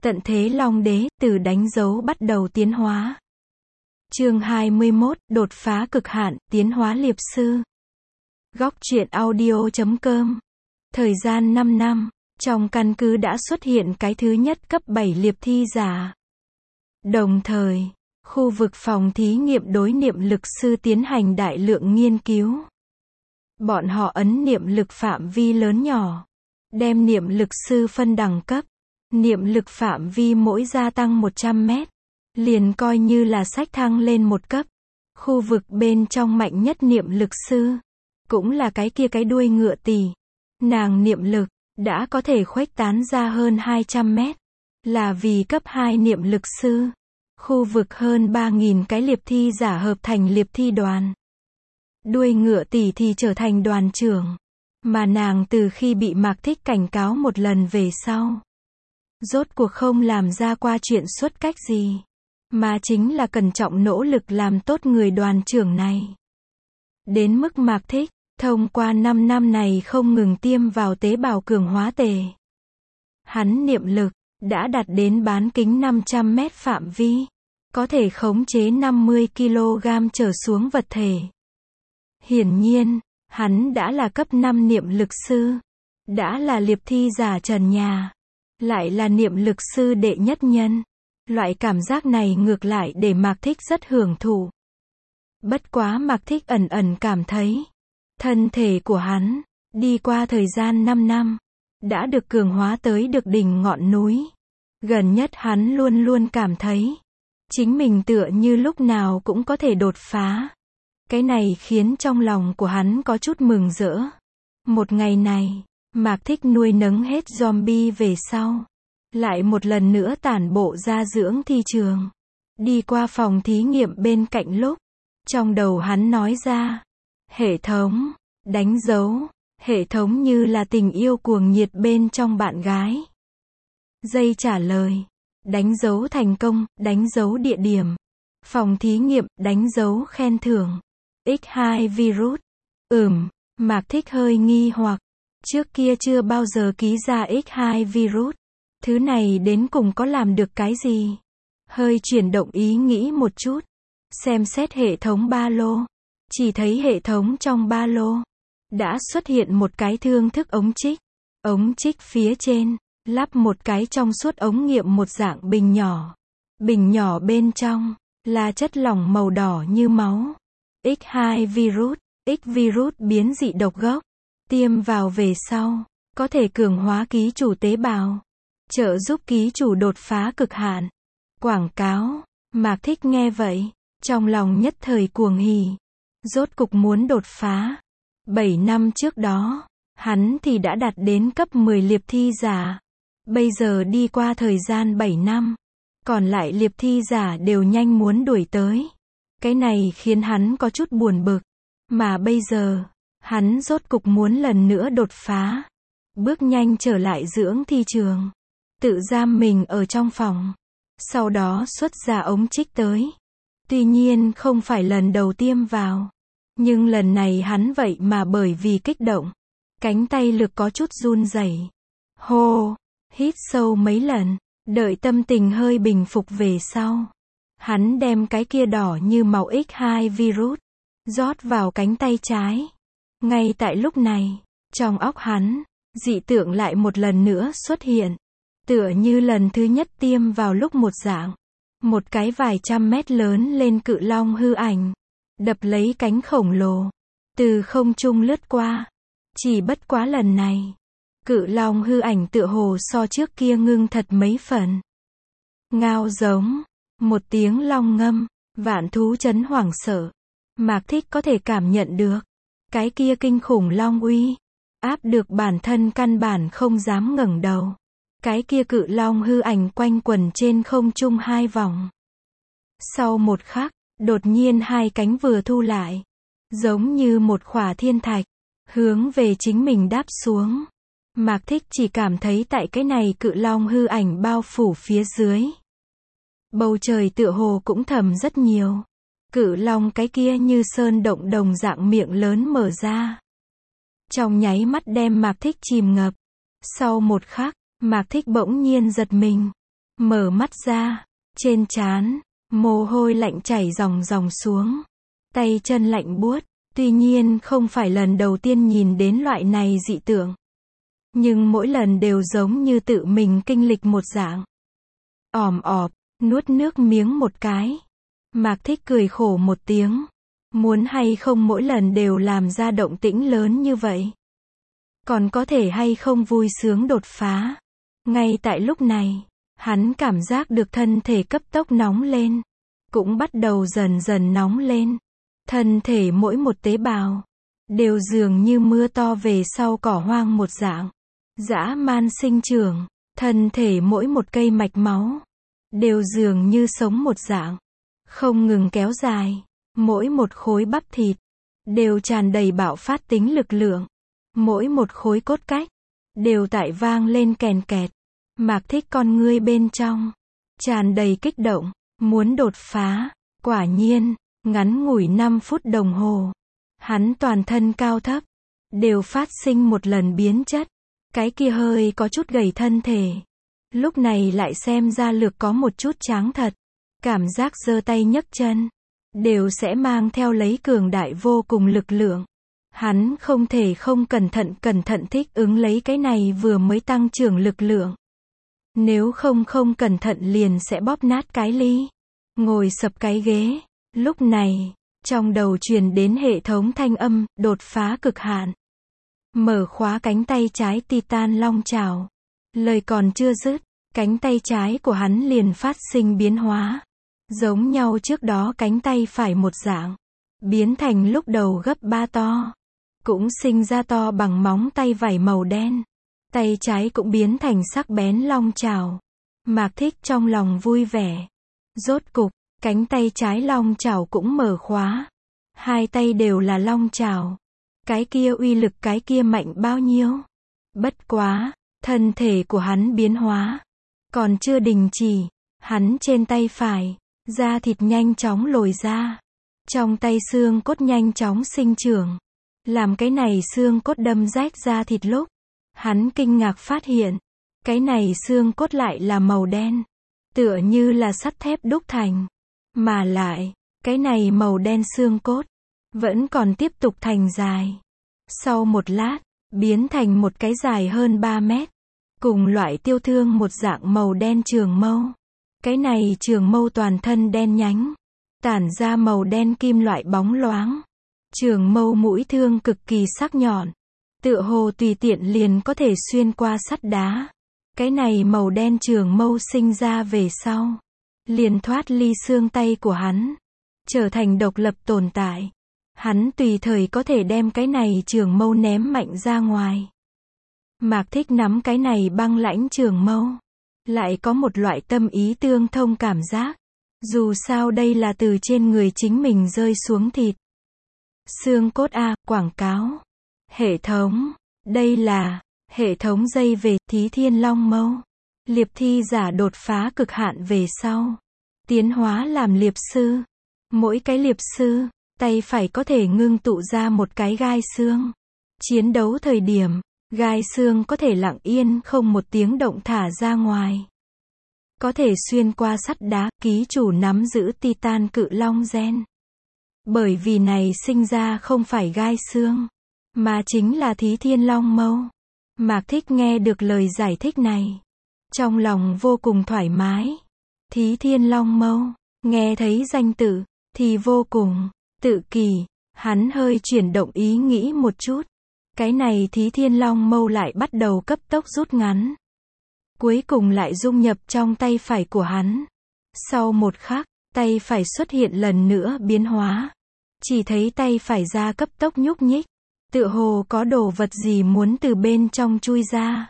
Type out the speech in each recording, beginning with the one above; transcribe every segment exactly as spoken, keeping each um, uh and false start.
Tận thế Long Đế, từ đánh dấu bắt đầu tiến hóa. Chương hai mươi mốt, đột phá cực hạn, tiến hóa liệp sư. Góc truyện audio chấm com. Thời gian năm năm, trong căn cứ đã xuất hiện cái thứ nhất cấp bảy liệp thi giả. Đồng thời, khu vực phòng thí nghiệm đối niệm lực sư tiến hành đại lượng nghiên cứu. Bọn họ ấn niệm lực phạm vi lớn nhỏ, đem niệm lực sư phân đẳng cấp. Niệm lực phạm vi mỗi gia tăng một trăm mét, liền coi như là sách thăng lên một cấp. Khu vực bên trong mạnh nhất niệm lực sư, cũng là cái kia cái đuôi ngựa tỳ. Nàng niệm lực, đã có thể khuếch tán ra hơn hai trăm mét, là vì cấp hai niệm lực sư. Khu vực hơn ba nghìn cái liệp thi giả hợp thành liệp thi đoàn. Đuôi ngựa tỳ thì trở thành đoàn trưởng, mà nàng từ khi bị Mạc Thích cảnh cáo một lần về sau, rốt cuộc không làm ra qua chuyện xuất cách gì, mà chính là cẩn trọng nỗ lực làm tốt người đoàn trưởng này. Đến mức Mạc Thích, thông qua năm năm này không ngừng tiêm vào tế bào cường hóa tề. Hắn niệm lực, đã đạt đến bán kính năm trăm mét phạm vi, có thể khống chế năm mươi ki lô gam trở xuống vật thể. Hiển nhiên, hắn đã là cấp năm niệm lực sư, đã là liệp thi giả trần nhà, lại là niệm lực sư đệ nhất nhân. Loại cảm giác này ngược lại để Mạc Thích rất hưởng thụ. Bất quá Mạc Thích ẩn ẩn cảm thấy, thân thể của hắn, đi qua thời gian năm năm, đã được cường hóa tới được đỉnh ngọn núi. Gần nhất hắn luôn luôn cảm thấy, chính mình tựa như lúc nào cũng có thể đột phá. Cái này khiến trong lòng của hắn có chút mừng rỡ. Một ngày này, Mạc Thích nuôi nấng hết zombie về sau, lại một lần nữa tản bộ ra dưỡng thi trường. Đi qua phòng thí nghiệm bên cạnh lúc, trong đầu hắn nói ra, hệ thống, đánh dấu, hệ thống như là tình yêu cuồng nhiệt bên trong bạn gái. Dây trả lời, đánh dấu thành công, đánh dấu địa điểm, phòng thí nghiệm, đánh dấu khen thưởng, ích hai virus. Ừm, Mạc Thích hơi nghi hoặc, trước kia chưa bao giờ ký ra ích hai virus. Thứ này đến cùng có làm được cái gì? Hơi chuyển động ý nghĩ một chút, xem xét hệ thống ba lô, chỉ thấy hệ thống trong ba lô đã xuất hiện một cái thương thức ống trích. Ống trích phía trên lắp một cái trong suốt ống nghiệm một dạng bình nhỏ. Bình nhỏ bên trong là chất lỏng màu đỏ như máu. ích hai virus, X virus biến dị độc gốc, tiêm vào về sau, có thể cường hóa ký chủ tế bào, trợ giúp ký chủ đột phá cực hạn. Quảng cáo, Mạc Thích nghe vậy, trong lòng nhất thời cuồng hỉ, rốt cục muốn đột phá. bảy năm trước đó, hắn thì đã đạt đến cấp mười liệp thi giả. Bây giờ đi qua thời gian bảy năm, còn lại liệp thi giả đều nhanh muốn đuổi tới. Cái này khiến hắn có chút buồn bực, mà bây giờ, hắn rốt cục muốn lần nữa đột phá. Bước nhanh trở lại dưỡng thi trường, tự giam mình ở trong phòng, sau đó xuất ra ống trích tới. Tuy nhiên không phải lần đầu tiêm vào, nhưng lần này hắn vậy mà bởi vì kích động, cánh tay lực có chút run rẩy. Hô, hít sâu mấy lần, đợi tâm tình hơi bình phục về sau, hắn đem cái kia đỏ như màu ích hai virus rót vào cánh tay trái. Ngay tại lúc này, trong óc hắn, dị tượng lại một lần nữa xuất hiện, tựa như lần thứ nhất tiêm vào lúc một dạng. Một cái vài trăm mét lớn lên cự long hư ảnh, đập lấy cánh khổng lồ, từ không trung lướt qua. Chỉ bất quá lần này, cự long hư ảnh tựa hồ so trước kia ngưng thật mấy phần. Ngao giống, một tiếng long ngâm, vạn thú chấn hoảng sợ. Mạc Thích có thể cảm nhận được, cái kia kinh khủng long uy, áp được bản thân căn bản không dám ngẩng đầu. Cái kia cự long hư ảnh quanh quẩn trên không trung hai vòng. Sau một khắc, đột nhiên hai cánh vừa thu lại, giống như một khỏa thiên thạch, hướng về chính mình đáp xuống. Mạc Thích chỉ cảm thấy tại cái này cự long hư ảnh bao phủ phía dưới, bầu trời tựa hồ cũng thầm rất nhiều. Cự long cái kia như sơn động đồng dạng miệng lớn mở ra, trong nháy mắt đem Mạc Thích chìm ngập. Sau một khắc, Mạc Thích bỗng nhiên giật mình, Mở mắt ra, trên trán, mồ hôi lạnh chảy ròng ròng xuống. Tay chân lạnh buốt, tuy nhiên không phải lần đầu tiên nhìn đến loại này dị tượng. Nhưng mỗi lần đều giống như tự mình kinh lịch một dạng. Òm ọp, nuốt nước miếng một cái. Mạc Thích cười khổ một tiếng. Muốn hay không mỗi lần đều làm ra động tĩnh lớn như vậy? Còn có thể hay không vui sướng đột phá? Ngay tại lúc này, hắn cảm giác được thân thể cấp tốc nóng lên. Cũng bắt đầu dần dần nóng lên. Thân thể mỗi một tế bào, đều dường như mưa to về sau cỏ hoang một dạng. Dã man sinh trưởng, thân thể mỗi một cây mạch máu, đều dường như sống một dạng. Không ngừng kéo dài, mỗi một khối bắp thịt, đều tràn đầy bạo phát tính lực lượng. Mỗi một khối cốt cách, đều tại vang lên kèn kẹt. Mạc Thích con ngươi bên trong, tràn đầy kích động, muốn đột phá. Quả nhiên, ngắn ngủi năm phút đồng hồ, hắn toàn thân cao thấp, đều phát sinh một lần biến chất. Cái kia hơi có chút gầy thân thể, lúc này lại xem ra lược có một chút tráng thật. Cảm giác giơ tay nhấc chân, đều sẽ mang theo lấy cường đại vô cùng lực lượng. Hắn không thể không cẩn thận cẩn thận thích ứng lấy cái này vừa mới tăng trưởng lực lượng. Nếu không không cẩn thận liền sẽ bóp nát cái ly, ngồi sập cái ghế. Lúc này, trong đầu truyền đến hệ thống thanh âm, đột phá cực hạn. Mở khóa cánh tay trái Titan Long Chảo. Lời còn chưa dứt, cánh tay trái của hắn liền phát sinh biến hóa. Giống nhau trước đó cánh tay phải một dạng, biến thành lúc đầu gấp ba to. Cũng sinh ra to bằng móng tay vảy màu đen. Tay trái cũng biến thành sắc bén long chảo. Mạc Thích trong lòng vui vẻ. Rốt cục, cánh tay trái long chảo cũng mở khóa. Hai tay đều là long chảo. Cái kia uy lực cái kia mạnh bao nhiêu? Bất quá, thân thể của hắn biến hóa. Còn chưa đình chỉ, hắn trên tay phải, da thịt nhanh chóng lồi ra. Trong tay xương cốt nhanh chóng sinh trưởng. Làm cái này xương cốt đâm rách da thịt lúc, hắn kinh ngạc phát hiện, cái này xương cốt lại là màu đen, tựa như là sắt thép đúc thành. Mà lại, cái này màu đen xương cốt, vẫn còn tiếp tục thành dài. Sau một lát, biến thành một cái dài hơn ba mét, cùng loại tiêu thương một dạng màu đen trường mâu. Cái này trường mâu toàn thân đen nhánh, tản ra màu đen kim loại bóng loáng. Trường mâu mũi thương cực kỳ sắc nhọn, tựa hồ tùy tiện liền có thể xuyên qua sắt đá. Cái này màu đen trường mâu sinh ra về sau, liền thoát ly xương tay của hắn, trở thành độc lập tồn tại. Hắn tùy thời có thể đem cái này trường mâu ném mạnh ra ngoài. Mạc Thích nắm cái này băng lãnh trường mâu, lại có một loại tâm ý tương thông cảm giác. Dù sao đây là từ trên người chính mình rơi xuống thịt. Xương cốt A, quảng cáo. Hệ thống. Đây là hệ thống dây về Thí Thiên Long Mâu. Liệp thi giả đột phá cực hạn về sau, tiến hóa làm liệp sư. Mỗi cái liệp sư, tay phải có thể ngưng tụ ra một cái gai xương. Chiến đấu thời điểm, gai xương có thể lặng yên không một tiếng động thả ra ngoài. Có thể xuyên qua sắt đá, ký chủ nắm giữ Titan cự long gen. Bởi vì này sinh ra không phải gai xương, mà chính là Thí Thiên Long Mâu. Mạc Thích nghe được lời giải thích này, trong lòng vô cùng thoải mái. Thí Thiên Long Mâu, nghe thấy danh tự, thì vô cùng tự kỳ. Hắn hơi chuyển động ý nghĩ một chút. Cái này Thí Thiên Long Mâu lại bắt đầu cấp tốc rút ngắn. Cuối cùng lại dung nhập trong tay phải của hắn. Sau một khắc, tay phải xuất hiện lần nữa biến hóa. Chỉ thấy tay phải ra cấp tốc nhúc nhích. Tựa hồ có đồ vật gì muốn từ bên trong chui ra.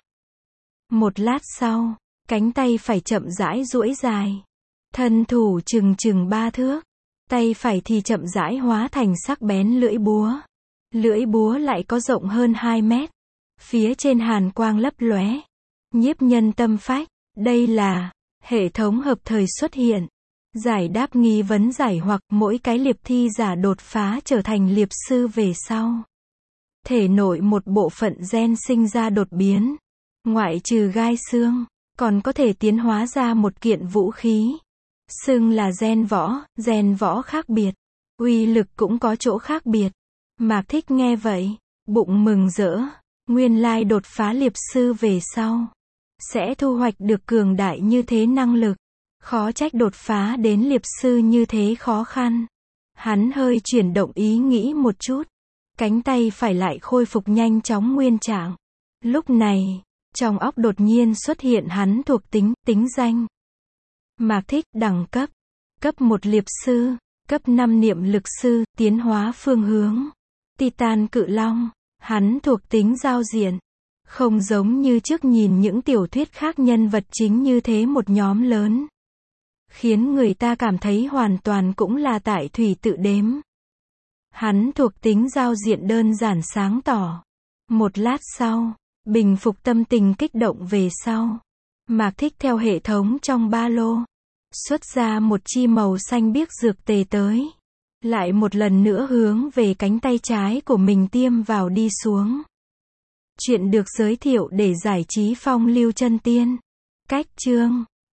Một lát sau, cánh tay phải chậm rãi duỗi dài. Thân thủ chừng chừng ba thước. Tay phải thì chậm rãi hóa thành sắc bén lưỡi búa. Lưỡi búa lại có rộng hơn hai mét. Phía trên hàn quang lấp lóe. Nhiếp nhân tâm phách. Đây là hệ thống hợp thời xuất hiện. Giải đáp nghi vấn giải hoặc mỗi cái liệp thi giả đột phá trở thành liệp sư về sau. Thể nội một bộ phận gen sinh ra đột biến. Ngoại trừ gai xương, còn có thể tiến hóa ra một kiện vũ khí. Xưng là gen võ, gen võ khác biệt. Uy lực cũng có chỗ khác biệt. Mạc Thích nghe vậy, bụng mừng rỡ. Nguyên lai đột phá liệp sư về sau, sẽ thu hoạch được cường đại như thế năng lực. Khó trách đột phá đến liệp sư như thế khó khăn. Hắn hơi chuyển động ý nghĩ một chút. Cánh tay phải lại khôi phục nhanh chóng nguyên trạng. Lúc này, trong óc đột nhiên xuất hiện hắn thuộc tính, tính danh. Mạc Thích đẳng cấp. Cấp một liệp sư. Cấp năm niệm lực sư, tiến hóa phương hướng. Titan cự long. Hắn thuộc tính giao diện. Không giống như trước nhìn những tiểu thuyết khác nhân vật chính như thế một nhóm lớn. Khiến người ta cảm thấy hoàn toàn cũng là tại thủy tự đếm. Hắn thuộc tính giao diện đơn giản sáng tỏ. Một lát sau, bình phục tâm tình kích động về sau. Mạc Thích theo hệ thống trong ba lô. Xuất ra một chi màu xanh biếc dược tề tới. Lại một lần nữa hướng về cánh tay trái của mình tiêm vào đi xuống. Chuyện được giới thiệu để giải trí phong lưu chân tiên. Cách chương